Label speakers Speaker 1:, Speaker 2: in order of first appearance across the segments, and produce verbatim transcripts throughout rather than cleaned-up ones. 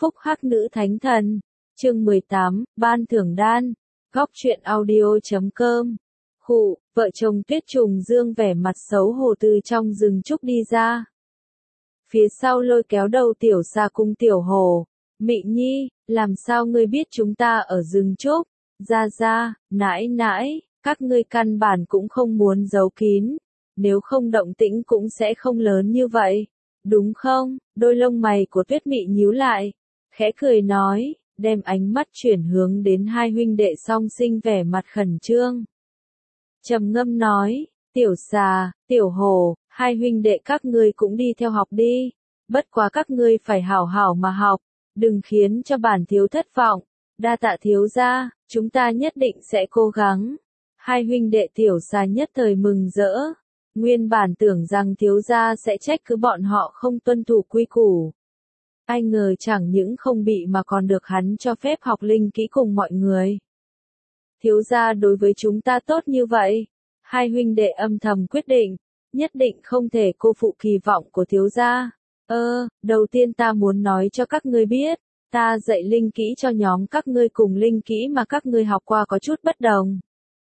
Speaker 1: phúc hắc nữ thánh thần. Chương mười tám, ban thưởng đan. Góc truyện audio chấm com. Khụ, vợ chồng Tuyết Trùng Dương vẻ mặt xấu hổ từ trong rừng trúc đi ra. Phía sau lôi kéo đầu tiểu xa cung tiểu hồ. Mị Nhi, làm sao ngươi biết chúng ta ở rừng trúc? Ra ra, nãi nãi, các ngươi căn bản cũng không muốn giấu kín. Nếu không động tĩnh cũng sẽ không lớn như vậy. Đúng không? Đôi lông mày của Tuyết Mị nhíu lại. Khẽ cười nói, đem ánh mắt chuyển hướng đến hai huynh đệ song sinh vẻ mặt khẩn trương. Trầm ngâm nói, tiểu xà, tiểu hồ, hai huynh đệ các ngươi cũng đi theo học đi. Bất quá các ngươi phải hảo hảo mà học, đừng khiến cho bản thiếu thất vọng. Đa tạ thiếu gia, chúng ta nhất định sẽ cố gắng. Hai huynh đệ tiểu xà nhất thời mừng rỡ. Nguyên bản tưởng rằng thiếu gia sẽ trách cứ bọn họ không tuân thủ quy củ. Ai ngờ chẳng những không bị mà còn được hắn cho phép học linh kỹ cùng mọi người. Thiếu gia đối với chúng ta tốt như vậy. Hai huynh đệ âm thầm quyết định, nhất định không thể cô phụ kỳ vọng của thiếu gia. Ơ, đầu tiên ta muốn nói cho các ngươi biết, ta dạy linh kỹ cho nhóm các ngươi cùng linh kỹ mà các ngươi học qua có chút bất đồng.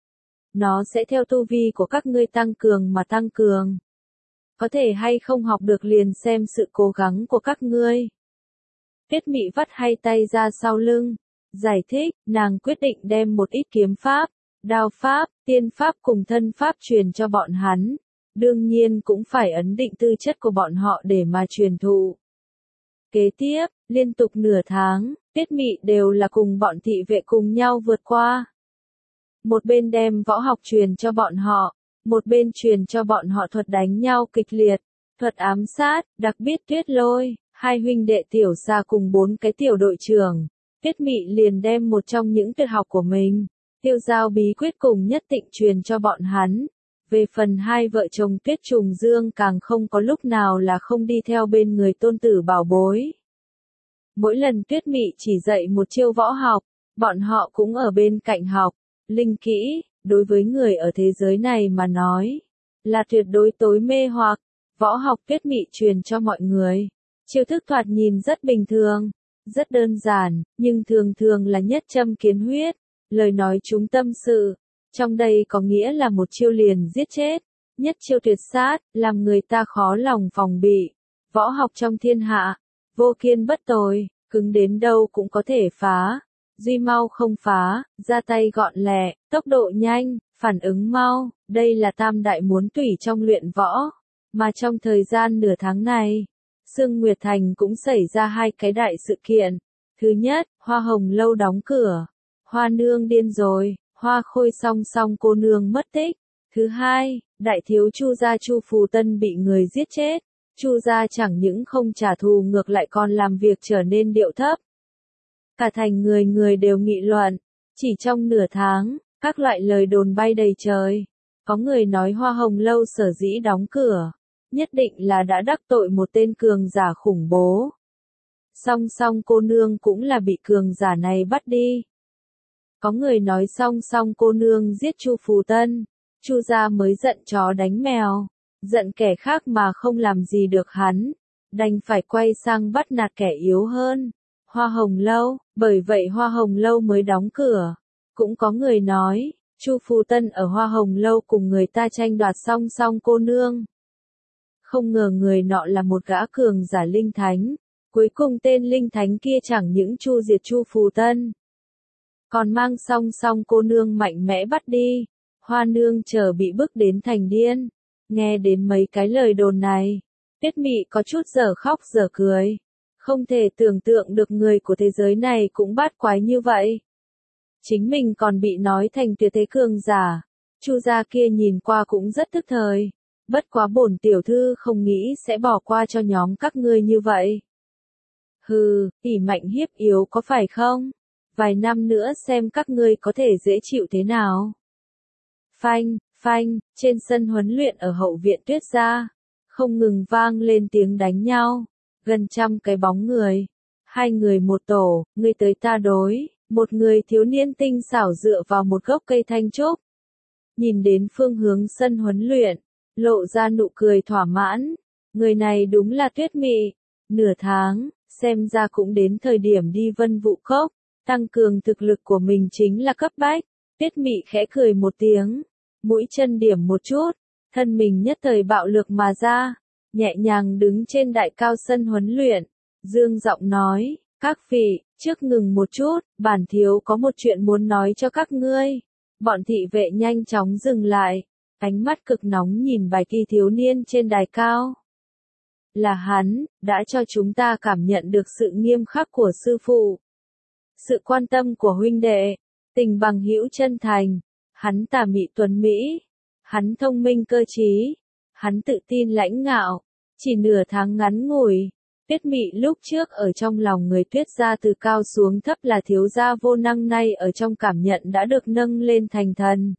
Speaker 1: Nó sẽ theo tu vi của các ngươi tăng cường mà tăng cường. Có thể hay không học được liền xem sự cố gắng của các ngươi. Tuyết Mị vắt hai tay ra sau lưng, giải thích, nàng quyết định đem một ít kiếm pháp, đao pháp, tiên pháp cùng thân pháp truyền cho bọn hắn. Đương nhiên cũng phải ấn định tư chất của bọn họ để mà truyền thụ. Kế tiếp, liên tục nửa tháng, Tuyết Mị đều là cùng bọn thị vệ cùng nhau vượt qua. Một bên đem võ học truyền cho bọn họ, một bên truyền cho bọn họ thuật đánh nhau kịch liệt, thuật ám sát, đặc biệt Tuyết Lôi, hai huynh đệ tiểu xa cùng bốn cái tiểu đội trưởng. Tuyết Mị liền đem một trong những tuyệt học của mình, tiêu giao bí quyết cùng nhất tịnh truyền cho bọn hắn. Về phần hai vợ chồng Tuyết Trùng Dương càng không có lúc nào là không đi theo bên người tôn tử bảo bối. Mỗi lần Tuyết Mị chỉ dạy một chiêu võ học, bọn họ cũng ở bên cạnh học. Linh kỹ, đối với người ở thế giới này mà nói, là tuyệt đối tối mê hoặc. Võ học Tuyết Mị truyền cho mọi người. Chiêu thức thoạt nhìn rất bình thường, rất đơn giản, nhưng thường thường là nhất châm kiến huyết, lời nói chúng tâm sự. Trong đây có nghĩa là một chiêu liền giết chết, nhất chiêu tuyệt sát, làm người ta khó lòng phòng bị. Võ học trong thiên hạ, vô kiên bất tồi, cứng đến đâu cũng có thể phá. Duy mau không phá, ra tay gọn lẹ, tốc độ nhanh, phản ứng mau, đây là tam đại muốn tùy trong luyện võ. Mà trong thời gian nửa tháng này, Sương Nguyệt Thành cũng xảy ra hai cái đại sự kiện. Thứ nhất, Hoa Hồng Lâu đóng cửa. Hoa nương điên rồi, Hoa Khôi song song cô nương mất tích. Thứ hai, đại thiếu Chu gia Chu Phù Tân bị người giết chết. Chu gia chẳng những không trả thù ngược lại còn làm việc trở nên điệu thấp. Cả thành người người đều nghị luận. Chỉ trong nửa tháng, các loại lời đồn bay đầy trời. Có người nói Hoa Hồng Lâu sở dĩ đóng cửa, nhất định là đã đắc tội một tên cường giả khủng bố. Song song cô nương cũng là bị cường giả này bắt đi. Có người nói song song cô nương giết Chu Phù Tân, Chu gia mới giận chó đánh mèo, giận kẻ khác mà không làm gì được hắn, đành phải quay sang bắt nạt kẻ yếu hơn. Hoa Hồng Lâu, bởi vậy Hoa Hồng Lâu mới đóng cửa. Cũng có người nói, Chu Phù Tân ở Hoa Hồng Lâu cùng người ta tranh đoạt song song cô nương. Không ngờ người nọ là một gã cường giả linh thánh, cuối cùng tên linh thánh kia chẳng những chu diệt Chu Phù Tân, còn mang song song cô nương mạnh mẽ bắt đi. Hoa nương chờ bị bức đến thành điên. Nghe đến mấy cái lời đồn này, Tuyết Mị có chút dở khóc dở cười. Không thể tưởng tượng được người của thế giới này cũng bát quái như vậy. Chính mình còn bị nói thành tuyệt thế cường giả. Chu gia kia nhìn qua cũng rất tức thời. Bất quá bổn tiểu thư không nghĩ sẽ bỏ qua cho nhóm các ngươi như vậy. Hừ, ỷ mạnh hiếp yếu có phải không? Vài năm nữa xem các ngươi có thể dễ chịu thế nào. Phanh, phanh, trên sân huấn luyện ở hậu viện Tuyết gia, không ngừng vang lên tiếng đánh nhau. Gần trăm cái bóng người. Hai người một tổ, ngươi tới ta đối, một người thiếu niên tinh xảo dựa vào một gốc cây thanh trúc. Nhìn đến phương hướng sân huấn luyện, lộ ra nụ cười thỏa mãn. Người này đúng là Tuyết Mị. Nửa tháng, xem ra cũng đến thời điểm đi Vân Vũ Cốc, tăng cường thực lực của mình chính là cấp bách. Tuyết Mị khẽ cười một tiếng, mũi chân điểm một chút, thân mình nhất thời bạo lực mà ra, nhẹ nhàng đứng trên đại cao sân huấn luyện, dương giọng nói, các vị, trước ngừng một chút, bản thiếu có một chuyện muốn nói cho các ngươi. Bọn thị vệ nhanh chóng dừng lại, ánh mắt cực nóng nhìn bài kỳ thiếu niên trên đài cao. Là hắn, đã cho chúng ta cảm nhận được sự nghiêm khắc của sư phụ. Sự quan tâm của huynh đệ, tình bằng hữu chân thành, hắn tà mị tuấn mỹ, hắn thông minh cơ trí, hắn tự tin lãnh ngạo, chỉ nửa tháng ngắn ngủi. Tuyết Mị lúc trước ở trong lòng người Tuyết gia từ cao xuống thấp là thiếu gia vô năng, nay ở trong cảm nhận đã được nâng lên thành thần.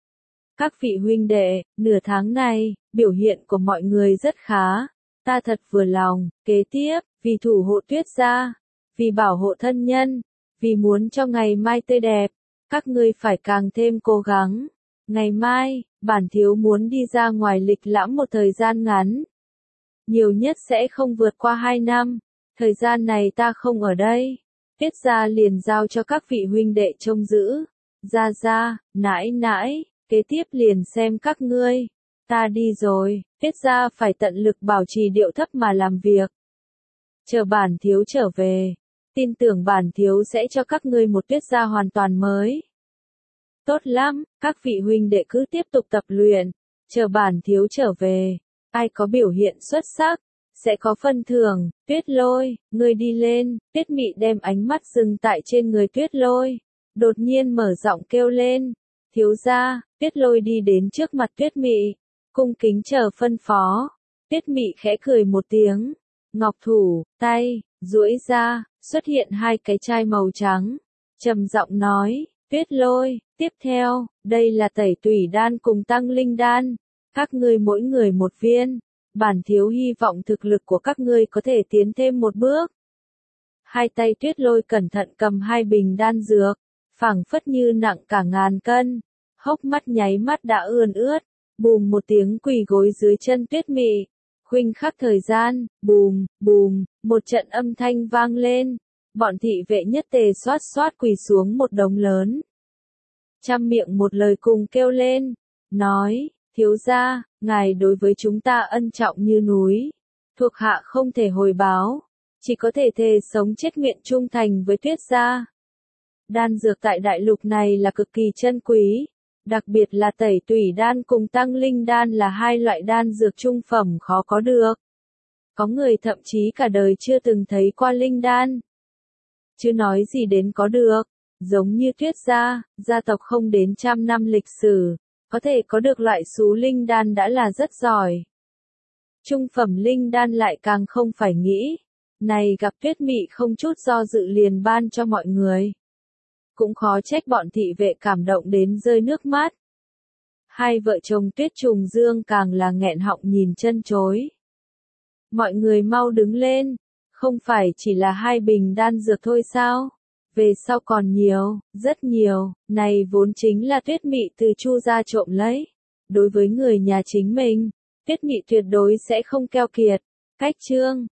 Speaker 1: Các vị huynh đệ, nửa tháng này, biểu hiện của mọi người rất khá, ta thật vừa lòng. Kế tiếp, vì thủ hộ Tuyết gia, vì bảo hộ thân nhân, vì muốn cho ngày mai tươi đẹp, các ngươi phải càng thêm cố gắng. Ngày mai, bản thiếu muốn đi ra ngoài lịch lãm một thời gian ngắn. Nhiều nhất sẽ không vượt qua hai năm, thời gian này ta không ở đây. Tuyết gia liền giao cho các vị huynh đệ trông giữ. Gia gia, nãi nãi, kế tiếp liền xem các ngươi. Ta đi rồi, Tuyết gia phải tận lực bảo trì điệu thấp mà làm việc. Chờ bản thiếu trở về, tin tưởng bản thiếu sẽ cho các ngươi một Tuyết gia hoàn toàn mới. Tốt lắm, các vị huynh đệ cứ tiếp tục tập luyện, chờ bản thiếu trở về. Ai có biểu hiện xuất sắc, sẽ có phân thưởng. Tuyết Lôi, ngươi đi lên. Tuyết Mị đem ánh mắt dừng tại trên người Tuyết Lôi, đột nhiên mở giọng kêu lên, thiếu gia. Tuyết Lôi đi đến trước mặt Tuyết Mị, cung kính chờ phân phó. Tuyết Mị khẽ cười một tiếng, ngọc thủ, tay, duỗi ra, xuất hiện hai cái chai màu trắng, trầm giọng nói, Tuyết Lôi, tiếp theo, đây là tẩy tủy đan cùng tăng linh đan. Các ngươi mỗi người một viên, bản thiếu hy vọng thực lực của các ngươi có thể tiến thêm một bước. Hai tay Tuyết Lôi cẩn thận cầm hai bình đan dược, phảng phất như nặng cả ngàn cân, hốc mắt nháy mắt đã ươn ướt, bùm một tiếng quỳ gối dưới chân Tuyết Mị. Khoảnh khắc thời gian, bùm, bùm, một trận âm thanh vang lên, bọn thị vệ nhất tề xoát xoát quỳ xuống một đống lớn. Trăm miệng một lời cùng kêu lên, nói, thiếu gia, ngài đối với chúng ta ân trọng như núi, thuộc hạ không thể hồi báo, chỉ có thể thề sống chết nguyện trung thành với Tuyết gia. Đan dược tại đại lục này là cực kỳ chân quý, đặc biệt là tẩy tủy đan cùng tăng linh đan là hai loại đan dược trung phẩm khó có được. Có người thậm chí cả đời chưa từng thấy qua linh đan. Chứ nói gì đến có được, giống như Tuyết gia, gia tộc không đến trăm năm lịch sử, có thể có được loại sú linh đan đã là rất giỏi. Trung phẩm linh đan lại càng không phải nghĩ, này gặp Tuyết Mị không chút do dự liền ban cho mọi người. Cũng khó trách bọn thị vệ cảm động đến rơi nước mắt. Hai vợ chồng Tuyết Trùng Dương càng là nghẹn họng nhìn chân chối. Mọi người mau đứng lên, không phải chỉ là hai bình đan dược thôi sao? Về sau còn nhiều, rất nhiều, này vốn chính là Tuyết Mị từ Chu gia trộm lấy. Đối với người nhà chính mình, Tuyết Mị tuyệt đối sẽ không keo kiệt. Cách chương